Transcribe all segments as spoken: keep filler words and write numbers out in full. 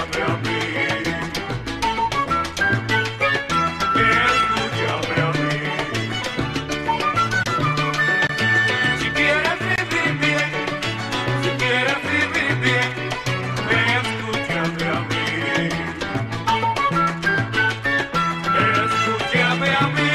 escúchame a mí. Escúchame a mí. Si quieres vivir bien, si quieres vivir bien, escúchame a mí. Escúchame a mí.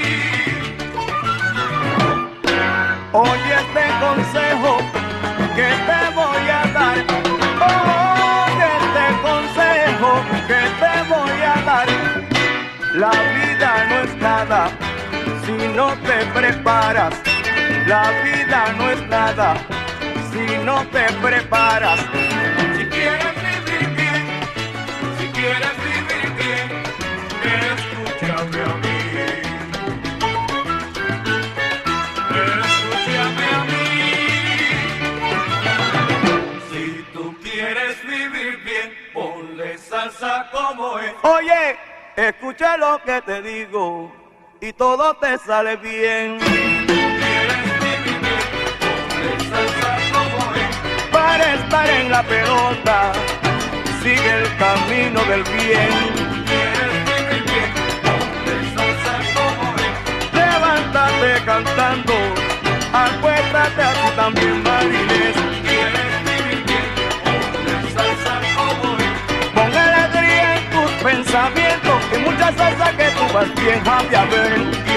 Oye este consejo que te voy a dar. Oye este consejo que te voy a dar. La vida no es nada si no te preparas. La vida no es nada si no te preparas. Si quieres vivir bien, si quieres vivir bien, escúchame a mí. Escúchame a mí. Si tú quieres vivir bien, ponle salsa como es. Oye, escucha lo que te digo y todo te sale bien. Quieres vivir bien, ponle salsa como es. Para estar en la pelota, sigue el camino del bien. Quieres vivir bien, ponle salsa como es. Levántate cantando, acuéstate así también, Marilés. Quieres vivir bien, ponle salsa como es. Pon alegría en tus pensamientos y mucha salsa que tú vas bien, Javier.